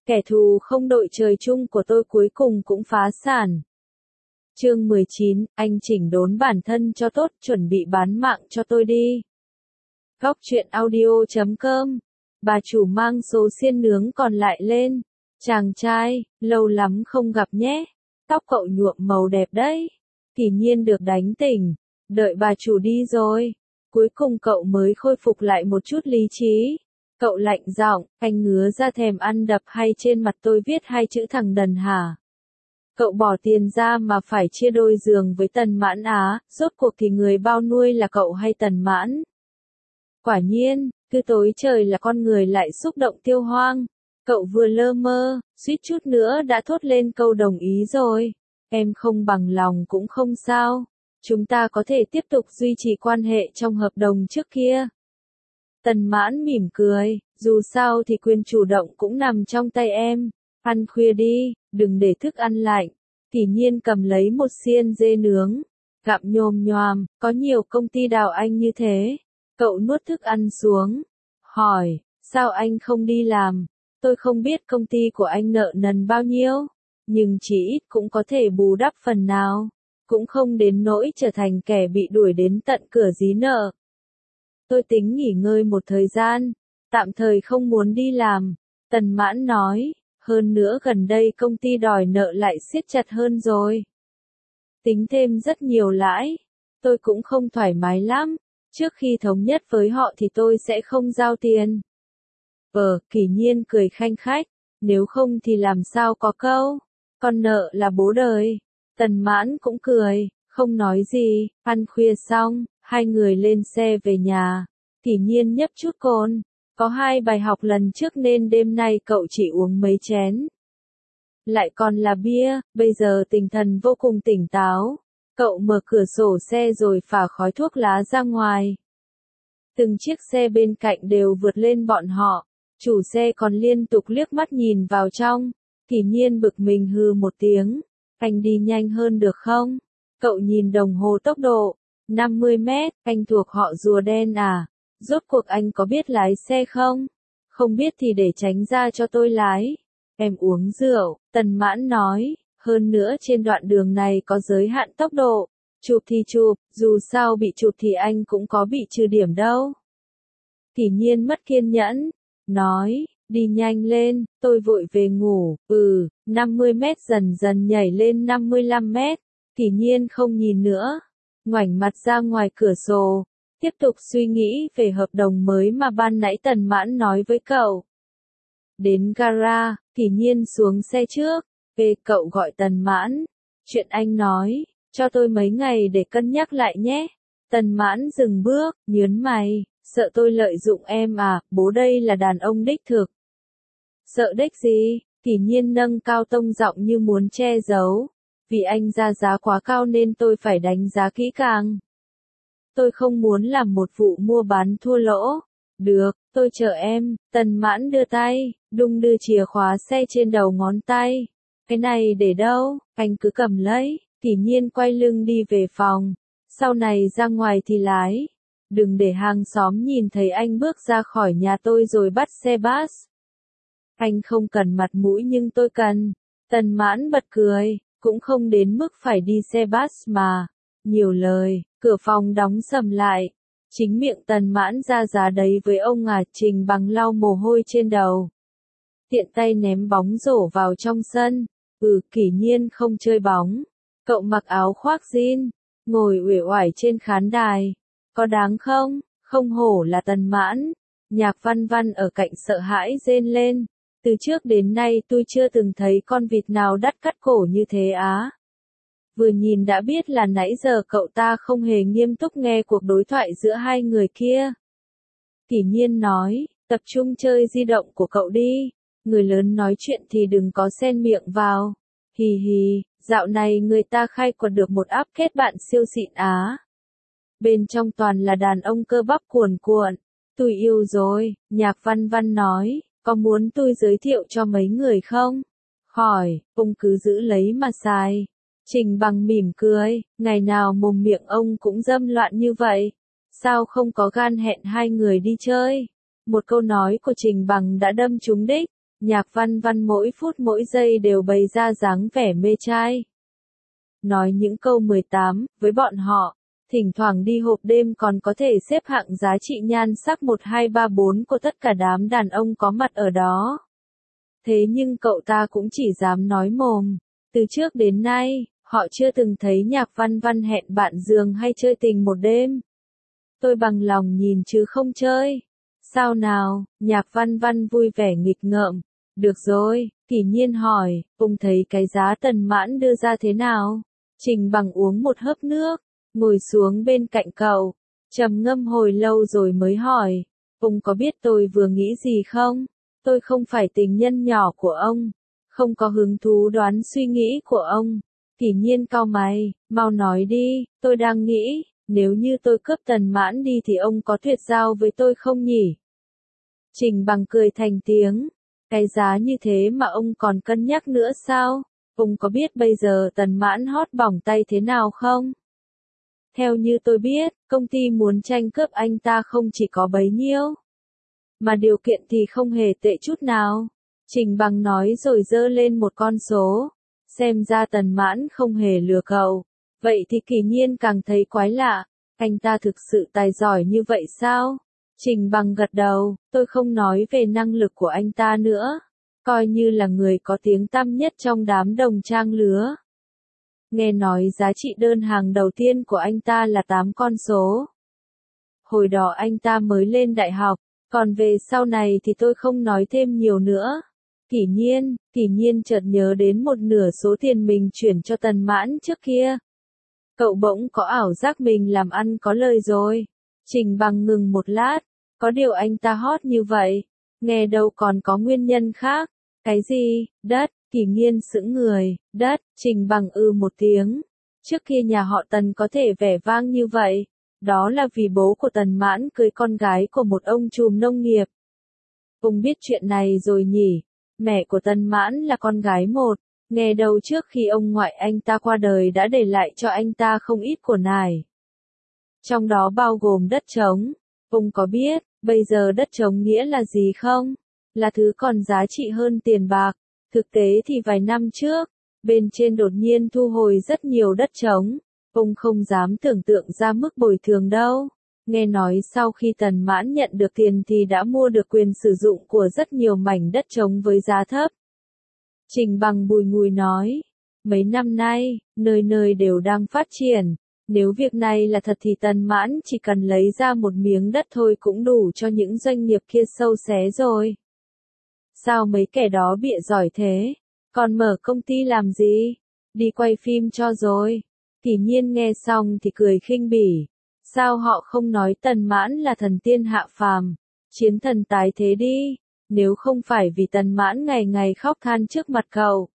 Kẻ thù không đội trời chung của tôi cuối cùng cũng phá sản. Chương 19, anh chỉnh đốn bản thân cho tốt, chuẩn bị bán mạng cho tôi đi. Góc truyện audio.com. Bà chủ mang số xiên nướng còn lại lên. Chàng trai, lâu lắm không gặp nhé. Tóc cậu nhuộm màu đẹp đấy. Kỳ nhiên được đánh tỉnh. Đợi bà chủ đi rồi. Cuối cùng cậu mới khôi phục lại một chút lý trí. Cậu lạnh giọng, anh ngứa ra thèm ăn đập hay trên mặt tôi viết hai chữ thằng đần hả? Cậu bỏ tiền ra mà phải chia đôi giường với Tần Mãn á, rốt cuộc thì người bao nuôi là cậu hay Tần Mãn? Quả nhiên, cứ tối trời là con người lại xúc động tiêu hoang. Cậu vừa lơ mơ, suýt chút nữa đã thốt lên câu đồng ý rồi. Em không bằng lòng cũng không sao. Chúng ta có thể tiếp tục duy trì quan hệ trong hợp đồng trước kia. Tần Mãn mỉm cười, dù sao thì quyền chủ động cũng nằm trong tay em. Ăn khuya đi, đừng để thức ăn lạnh. Kỳ nhiên cầm lấy một xiên dê nướng. Gặm nhồm nhoàm, có nhiều công ty đào anh như thế. Cậu nuốt thức ăn xuống. Hỏi, sao anh không đi làm? Tôi không biết công ty của anh nợ nần bao nhiêu. Nhưng chỉ ít cũng có thể bù đắp phần nào. Cũng không đến nỗi trở thành kẻ bị đuổi đến tận cửa dí nợ. Tôi tính nghỉ ngơi một thời gian. Tạm thời không muốn đi làm. Tần Mãn nói. Hơn nữa gần đây công ty đòi nợ lại siết chặt hơn rồi. Tính thêm rất nhiều lãi. Tôi cũng không thoải mái lắm. Trước khi thống nhất với họ thì tôi sẽ không giao tiền. Kỳ nhiên cười khanh khách. Nếu không thì làm sao có câu. Con nợ là bố đời. Tần Mãn cũng cười, không nói gì. Ăn khuya xong, hai người lên xe về nhà. Kỳ nhiên nhấp chút cồn. Có 2 bài học lần trước nên đêm nay cậu chỉ uống mấy chén. Lại còn là bia, bây giờ tinh thần vô cùng tỉnh táo. Cậu mở cửa sổ xe rồi phả khói thuốc lá ra ngoài. Từng chiếc xe bên cạnh đều vượt lên bọn họ. Chủ xe còn liên tục liếc mắt nhìn vào trong. Kỳ nhiên bực mình hừ một tiếng. Anh đi nhanh hơn được không? Cậu nhìn đồng hồ tốc độ. 50 mét, anh thuộc họ rùa đen à? Rốt cuộc anh có biết lái xe không? Không biết thì để tránh ra cho tôi lái. Em uống rượu, Tần Mãn nói. Hơn nữa trên đoạn đường này có giới hạn tốc độ. Chụp thì chụp, dù sao bị chụp thì anh cũng có bị trừ điểm đâu. Kỳ nhiên mất kiên nhẫn. Nói, đi nhanh lên, tôi vội về ngủ. 50 mét dần dần nhảy lên 55 mét. Kỳ nhiên không nhìn nữa. Ngoảnh mặt ra ngoài cửa sổ. Tiếp tục suy nghĩ về hợp đồng mới mà ban nãy Tần Mãn nói với cậu. Đến gara, Kỳ nhiên xuống xe trước. Cậu gọi Tần Mãn. Chuyện anh nói, cho tôi mấy ngày để cân nhắc lại nhé. Tần Mãn dừng bước, nhớn mày. Sợ tôi lợi dụng em à, bố đây là đàn ông đích thực. Sợ đích gì? Kỳ nhiên nâng cao tông giọng như muốn che giấu. Vì anh ra giá quá cao nên tôi phải đánh giá kỹ càng. Tôi không muốn làm một vụ mua bán thua lỗ. Được, tôi chờ em. Tần Mãn đưa tay, đung đưa chìa khóa xe trên đầu ngón tay. Cái này để đâu? Anh cứ cầm lấy. Kỳ nhiên quay lưng đi về phòng. Sau này ra ngoài thì lái. Đừng để hàng xóm nhìn thấy anh bước ra khỏi nhà tôi rồi bắt xe bus. Anh không cần mặt mũi nhưng tôi cần. Tần Mãn bật cười, cũng không đến mức phải đi xe bus mà. Nhiều lời, cửa phòng đóng sầm lại. Chính miệng Tần Mãn ra giá đấy với ông Trình Bằng lau mồ hôi trên đầu. Tiện tay ném bóng rổ vào trong sân. Kỳ nhiên không chơi bóng. Cậu mặc áo khoác jean, ngồi uể oải trên khán đài. Có đáng không? Không hổ là Tần Mãn. Nhạc Văn Văn ở cạnh sợ hãi rên lên. Từ trước đến nay tôi chưa từng thấy con vịt nào đắt cắt cổ như thế á. Vừa nhìn đã biết là nãy giờ cậu ta không hề nghiêm túc nghe cuộc đối thoại giữa hai người kia. Kỳ nhiên nói, tập trung chơi di động của cậu đi. Người lớn nói chuyện thì đừng có xen miệng vào. Hì hì, dạo này người ta khai quật được một app kết bạn siêu xịn á. Bên trong toàn là đàn ông cơ bắp cuồn cuộn. Tôi yêu rồi, Nhạc Văn Văn nói, có muốn tôi giới thiệu cho mấy người không? Hỏi, ông cứ giữ lấy mà xài. Trình Bằng mỉm cười, ngày nào mồm miệng ông cũng dâm loạn như vậy. Sao không có gan hẹn hai người đi chơi? Một câu nói của Trình Bằng đã đâm trúng đích. Nhạc Văn Văn mỗi phút mỗi giây đều bày ra dáng vẻ mê trai. Nói những câu 18, với bọn họ, thỉnh thoảng đi hộp đêm còn có thể xếp hạng giá trị nhan sắc 1 2 3 4 của tất cả đám đàn ông có mặt ở đó. Thế nhưng cậu ta cũng chỉ dám nói mồm. Từ trước đến nay, họ chưa từng thấy Nhạc Văn Văn hẹn bạn giường hay chơi tình một đêm. Tôi bằng lòng nhìn chứ không chơi. Sao nào, Nhạc Văn Văn vui vẻ nghịch ngợm. Được rồi, Kỷ Nhiên hỏi, ông thấy cái giá Tần Mãn đưa ra thế nào? Trình Bằng uống một hớp nước, ngồi xuống bên cạnh cậu, trầm ngâm hồi lâu rồi mới hỏi, ông có biết tôi vừa nghĩ gì không? Tôi không phải tình nhân nhỏ của ông, không có hứng thú đoán suy nghĩ của ông. Kỷ Nhiên cau mày, mau nói đi, tôi đang nghĩ, nếu như tôi cướp Tần Mãn đi thì ông có tuyệt giao với tôi không nhỉ? Trình Bằng cười thành tiếng, cái giá như thế mà ông còn cân nhắc nữa sao? Ông có biết bây giờ Tần Mãn hot bỏng tay thế nào không? Theo như tôi biết, công ty muốn tranh cướp anh ta không chỉ có bấy nhiêu, mà điều kiện thì không hề tệ chút nào. Trình Bằng nói rồi giơ lên một con số. Xem ra Tần Mãn không hề lừa cậu. Vậy thì Kỷ Nhiên càng thấy quái lạ. Anh ta thực sự tài giỏi như vậy sao? Trình Bằng gật đầu, tôi không nói về năng lực của anh ta nữa. Coi như là người có tiếng tăm nhất trong đám đồng trang lứa. Nghe nói giá trị đơn hàng đầu tiên của anh ta là 8 con số. Hồi đó anh ta mới lên đại học, còn về sau này thì tôi không nói thêm nhiều nữa. Kỷ Nhiên chợt nhớ đến một nửa số tiền mình chuyển cho Tần Mãn trước kia. Cậu bỗng có ảo giác mình làm ăn có lời rồi. Trình Bằng ngừng một lát, có điều anh ta hot như vậy, nghe đâu còn có nguyên nhân khác. Cái gì? Đất. Kỷ Nhiên sững người. Đất. Trình Bằng một tiếng. Trước kia nhà họ Tần có thể vẻ vang như vậy, đó là vì bố của Tần Mãn cưới con gái của một ông trùm nông nghiệp. Ông biết chuyện này rồi nhỉ? Mẹ của Tần Mãn là con gái một, nghe đâu trước khi ông ngoại anh ta qua đời đã để lại cho anh ta không ít của nài. Trong đó bao gồm đất trống. Ông có biết, bây giờ đất trống nghĩa là gì không? Là thứ còn giá trị hơn tiền bạc. Thực tế thì vài năm trước, bên trên đột nhiên thu hồi rất nhiều đất trống. Ông không dám tưởng tượng ra mức bồi thường đâu. Nghe nói sau khi Tần Mãn nhận được tiền thì đã mua được quyền sử dụng của rất nhiều mảnh đất trống với giá thấp. Trình Bằng bùi ngùi nói, mấy năm nay, nơi nơi đều đang phát triển. Nếu việc này là thật thì Tần Mãn chỉ cần lấy ra một miếng đất thôi cũng đủ cho những doanh nghiệp kia xâu xé rồi. Sao mấy kẻ đó bịa giỏi thế? Còn mở công ty làm gì? Đi quay phim cho rồi. Kỷ Nhiên nghe xong thì cười khinh bỉ. Sao họ không nói Tần Mãn là thần tiên hạ phàm, chiến thần tái thế đi, nếu không phải vì Tần Mãn ngày ngày khóc than trước mặt cậu.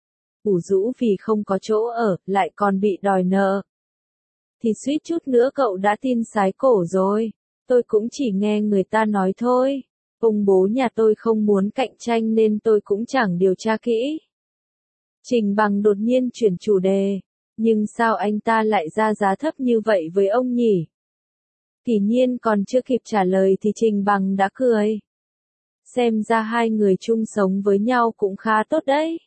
Ủ rũ vì không có chỗ ở, lại còn bị đòi nợ. Thì suýt chút nữa cậu đã tin sái cổ rồi, tôi cũng chỉ nghe người ta nói thôi. Ông bố nhà tôi không muốn cạnh tranh nên tôi cũng chẳng điều tra kỹ. Trình Bằng đột nhiên chuyển chủ đề. Nhưng sao anh ta lại ra giá thấp như vậy với ông nhỉ? Kỷ Nhiên còn chưa kịp trả lời thì Trình Bằng đã cười. Xem ra hai người chung sống với nhau cũng khá tốt đấy.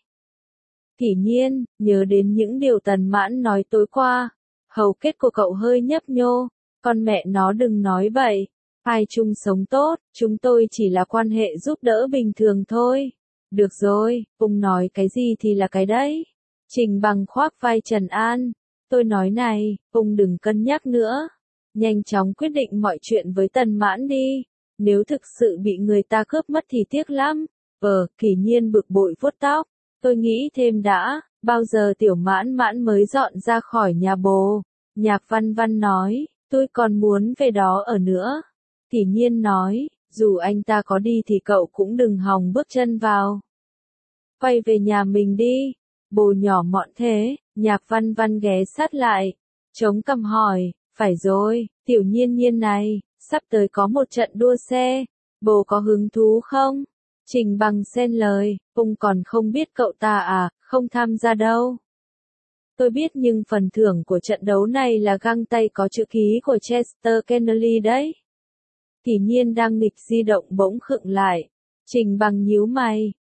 Kỷ Nhiên, nhớ đến những điều Tần Mãn nói tối qua. Hầu kết của cậu hơi nhấp nhô. Con mẹ nó đừng nói bậy. Ai chung sống tốt, chúng tôi chỉ là quan hệ giúp đỡ bình thường thôi. Được rồi, ông nói cái gì thì là cái đấy. Trình Bằng khoác vai trấn an. Tôi nói này, ông đừng cân nhắc nữa. Nhanh chóng quyết định mọi chuyện với Tần Mãn đi. Nếu thực sự bị người ta cướp mất thì tiếc lắm. Kỷ Nhiên bực bội vuốt tóc. Tôi nghĩ thêm đã, bao giờ Tiểu Mãn Mãn mới dọn ra khỏi nhà bồ. Nhạc Văn Văn nói, tôi còn muốn về đó ở nữa. Kỷ Nhiên nói, dù anh ta có đi thì cậu cũng đừng hòng bước chân vào. Quay về nhà mình đi. Bồ nhỏ mọn thế. Nhạc Văn Văn ghé sát lại, chống cằm hỏi, phải rồi, Tiểu Nhiên Nhiên này, sắp tới có một trận đua xe, bồ có hứng thú không? Trình Bằng xen lời, ông còn không biết cậu ta à, không tham gia đâu. Tôi biết nhưng phần thưởng của trận đấu này là găng tay có chữ ký của Chester Kennedy đấy. Kỷ Nhiên đang nghịch di động bỗng khựng lại. Trình Bằng nhíu mày,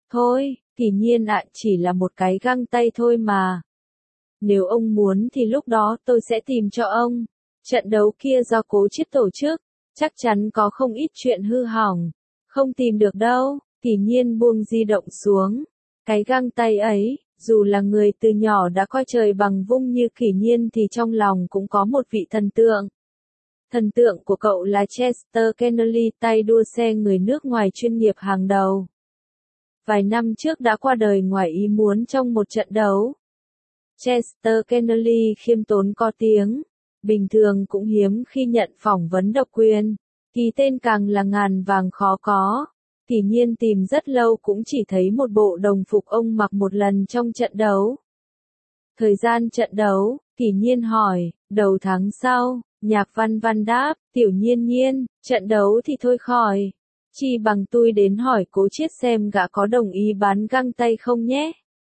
Thôi, Kỷ Nhiên ạ, chỉ là một cái găng tay thôi mà. Nếu ông muốn thì lúc đó tôi sẽ tìm cho ông. Trận đấu kia do Cố Chiết tổ chức, chắc chắn có không ít chuyện hư hỏng. Không tìm được đâu. Kỷ Nhiên buông di động xuống. Cái găng tay ấy, dù là người từ nhỏ đã coi trời bằng vung như Kỷ Nhiên thì trong lòng cũng có một vị thần tượng. Thần tượng của cậu là Chester Kennedy, tay đua xe người nước ngoài chuyên nghiệp hàng đầu. Vài năm trước đã qua đời ngoài ý muốn trong một trận đấu. Chester Kennedy khiêm tốn có tiếng, bình thường cũng hiếm khi nhận phỏng vấn độc quyền, ký tên càng là ngàn vàng khó có. Kỷ Nhiên tìm rất lâu cũng chỉ thấy một bộ đồng phục ông mặc một lần trong trận đấu. Thời gian trận đấu, Kỷ Nhiên hỏi, đầu tháng sau, Nhạc Văn Văn đáp, Tiểu Nhiên Nhiên, trận đấu thì thôi khỏi. Chi bằng tôi đến hỏi Cố Chiết xem gã có đồng ý bán găng tay không nhé.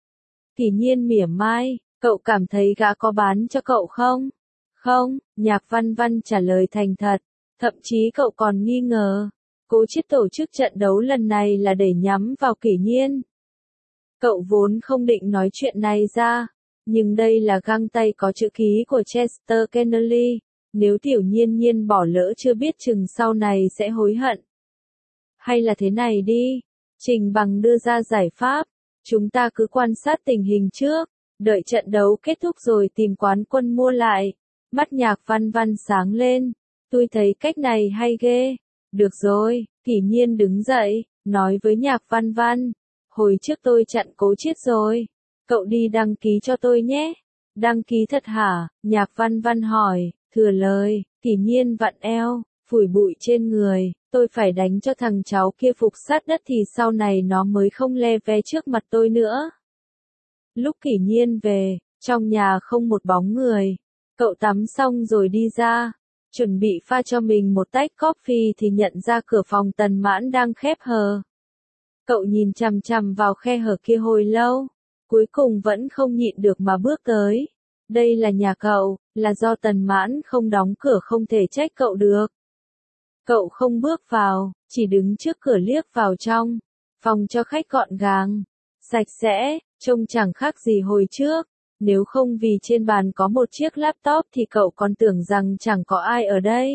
Kỷ Nhiên mỉa mai, cậu cảm thấy gã có bán cho cậu không? Không, Nhạc Văn Văn trả lời thành thật, thậm chí cậu còn nghi ngờ. Cố Chiết tổ chức trận đấu lần này là để nhắm vào Kỷ Nhiên. Cậu vốn không định nói chuyện này ra, nhưng đây là găng tay có chữ ký của Chester Kennedy, nếu Tiểu Nhiên Nhiên bỏ lỡ chưa biết chừng sau này sẽ hối hận. Hay là thế này đi, Trình Bằng đưa ra giải pháp, chúng ta cứ quan sát tình hình trước, đợi trận đấu kết thúc rồi tìm quán quân mua lại. Mắt Nhạc Văn Văn sáng lên, tôi thấy cách này hay ghê. Được rồi, Kỷ Nhiên đứng dậy, nói với Nhạc Văn Văn, hồi trước tôi chặn Cố Chiết rồi, cậu đi đăng ký cho tôi nhé. Đăng ký thật hả? Nhạc Văn Văn hỏi, thừa lời. Kỷ Nhiên vặn eo, phủi bụi trên người, tôi phải đánh cho thằng cháu kia phục sát đất thì sau này nó mới không le ve trước mặt tôi nữa. Lúc Kỷ Nhiên về, trong nhà không một bóng người, cậu tắm xong rồi đi ra, chuẩn bị pha cho mình một tách coffee thì nhận ra cửa phòng Tần Mãn đang khép hờ. Cậu nhìn chằm chằm vào khe hở kia hồi lâu, cuối cùng vẫn không nhịn được mà bước tới. Đây là nhà cậu, là do Tần Mãn không đóng cửa không thể trách cậu được. Cậu không bước vào, chỉ đứng trước cửa liếc vào trong. Phòng cho khách gọn gàng, sạch sẽ, trông chẳng khác gì hồi trước. Nếu không vì trên bàn có một chiếc laptop thì cậu còn tưởng rằng chẳng có ai ở đây.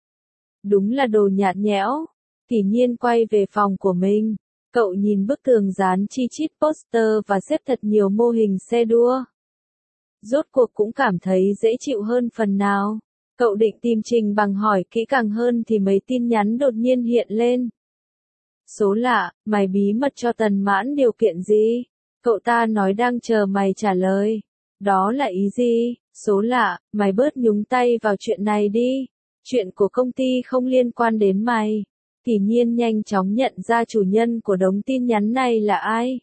Đúng là đồ nhạt nhẽo. Kỷ Nhiên quay về phòng của mình. Cậu nhìn bức tường dán chi chít poster và xếp thật nhiều mô hình xe đua. Rốt cuộc cũng cảm thấy dễ chịu hơn phần nào. Cậu định tìm Trình Bằng hỏi kỹ càng hơn thì mấy tin nhắn đột nhiên hiện lên. Số lạ, mày bí mật cho Tần Mãn điều kiện gì? Cậu ta nói đang chờ mày trả lời. Đó là ý gì? Số lạ, mày bớt nhúng tay vào chuyện này đi. Chuyện của công ty không liên quan đến mày. Kỷ Nhiên nhanh chóng nhận ra chủ nhân của đống tin nhắn này là ai.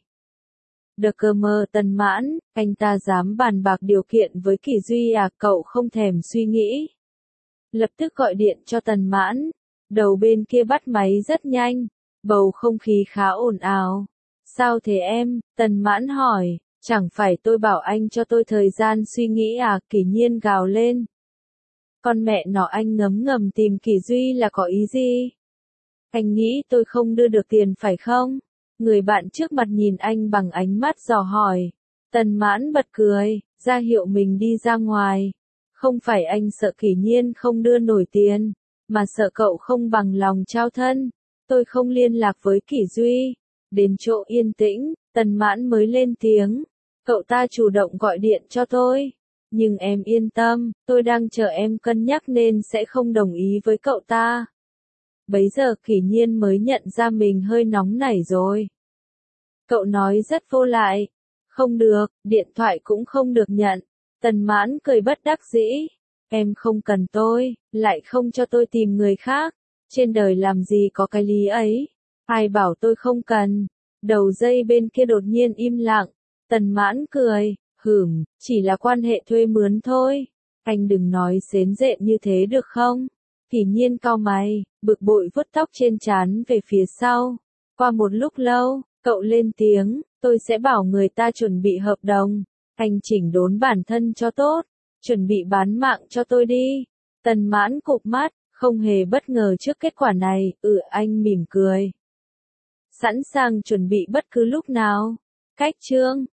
Đờ cơ mờ Tần Mãn, anh ta dám bàn bạc điều kiện với Kỷ Duy à? Cậu không thèm suy nghĩ. Lập tức gọi điện cho Tần Mãn. Đầu bên kia bắt máy rất nhanh. Bầu không khí khá ồn ào. Sao thế em? Tần Mãn hỏi. Chẳng phải tôi bảo anh cho tôi thời gian suy nghĩ à? Kỷ Nhiên gào lên. Con mẹ nó, anh ngấm ngầm tìm Kỷ Duy là có ý gì? Anh nghĩ tôi không đưa được tiền phải không? Người bạn trước mặt nhìn anh bằng ánh mắt dò hỏi. Tần Mãn bật cười, ra hiệu mình đi ra ngoài. Không phải anh sợ Kỷ Nhiên không đưa nổi tiền, mà sợ cậu không bằng lòng trao thân. Tôi không liên lạc với Kỷ Duy. Đến chỗ yên tĩnh, Tần Mãn mới lên tiếng. Cậu ta chủ động gọi điện cho tôi. Nhưng em yên tâm, tôi đang chờ em cân nhắc nên sẽ không đồng ý với cậu ta. Bấy giờ Kỷ Nhiên mới nhận ra mình hơi nóng nảy rồi. Cậu nói rất vô lại. Không được, điện thoại cũng không được nhận. Tần Mãn cười bất đắc dĩ. Em không cần tôi, lại không cho tôi tìm người khác. Trên đời làm gì có cái lý ấy. Ai bảo tôi không cần. Đầu dây bên kia đột nhiên im lặng. Tần Mãn cười, chỉ là quan hệ thuê mướn thôi. Anh đừng nói xến rện như thế được không? Kỷ Nhiên cau mày, bực bội vuốt tóc trên trán về phía sau. Qua một lúc lâu, cậu lên tiếng, tôi sẽ bảo người ta chuẩn bị hợp đồng. Anh chỉnh đốn bản thân cho tốt, chuẩn bị bán mạng cho tôi đi. Tần Mãn cụp mắt, không hề bất ngờ trước kết quả này, anh mỉm cười. sẵn sàng chuẩn bị bất cứ lúc nào. Cách chương